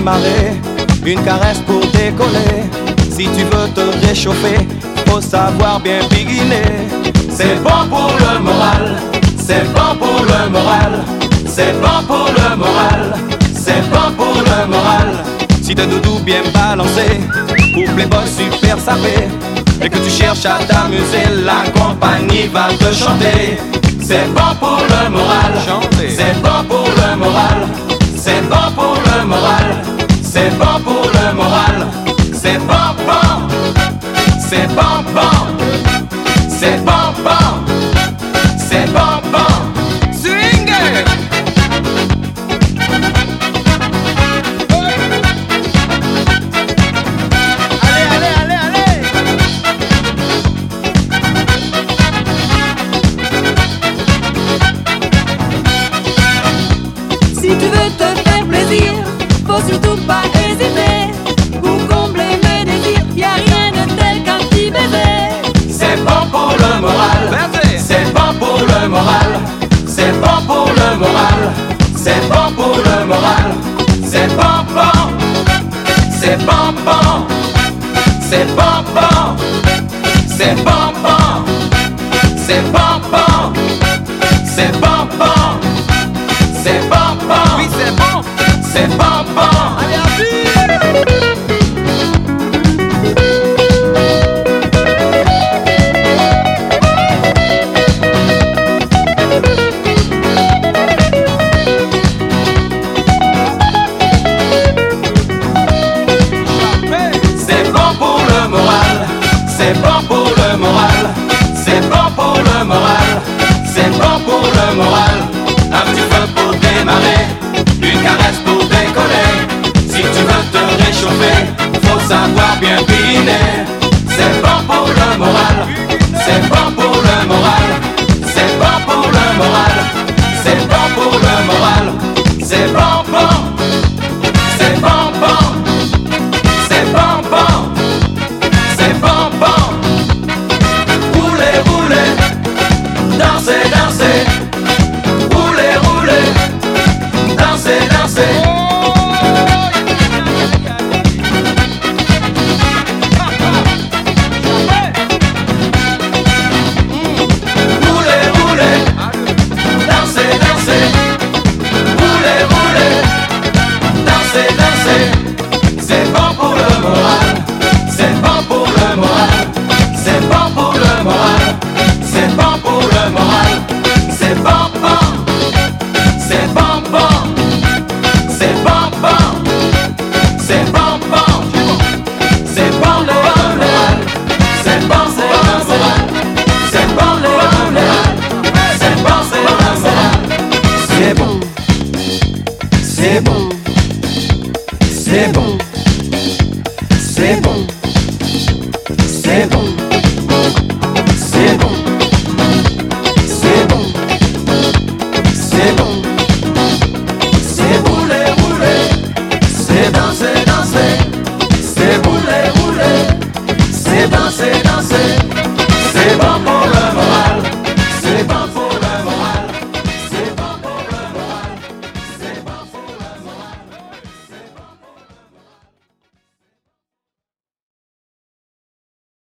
démarrer, une caresse pour décoller. Si tu veux te réchauffer, faut savoir bien biguiner. C'est bon pour le moral, c'est bon pour le moral, c'est bon pour le moral, c'est bon pour le moral. Si t'as doudou bien balancé, pour playboy super sapé, et que tu cherches à t'amuser, la compagnie va te chanter. C'est bon pour le moral, c'est bon pour le moral, c'est bon pour le moral, c'est bon pour le moral, c'est bon bon, c'est bon bon, c'est bon bon, c'est bon bon. Swing it! Si tu veux te faire plaisir, faut surtout pas hésiter. Pour combler mes désirs, y'a rien de tel qu'un petit baiser. C'est bon pour le moral, c'est bon pour le moral, c'est bon pour le moral, c'est bon pour le moral, c'est bon bon, c'est bon bon, c'est bon bon, c'est bon bon, c'est bon bon, c'est bon bon, c'est bon bon, oui c'est bon, c'est bon bon. Allez à vie. C'est bon pour le moral, c'est bon pour le moral, c'est bon pour le moral, c'est bon pour le moral. Un petit feu pour démarrer, une caresse pour décoller. Si tu veux te réchauffer, faut savoir bien biner. C'est bon pour le moral, c'est bon pour le moral, c'est bon pour le moral, c'est bon pour le moral, c'est bon bon, c'est bon bon, c'est bon bon, c'est bon bon. Roulez, roulez, dansez, dansez, roulez, roulez, dansez, dansez. Roulez, roulez, dansez, dansez, roulez, roulez, dansez, dansez. C'est bon pour le moral, c'est bon pour le moral, c'est bon pour le moral, c'est bon pour le moral, c'est bon bon, c'est bon bon, c'est bon bon, c'est bon bon, c'est bon le moral, c'est bon c'est le moral, c'est bon le moral, c'est bon c'est le moral, c'est bon, c'est bon, c'est bon, c'est bon, c'est bon, c'est bon, c'est bon, c'est bon, c'est rouler, rouler, c'est danser, danser, c'est rouler, rouler, c'est danser,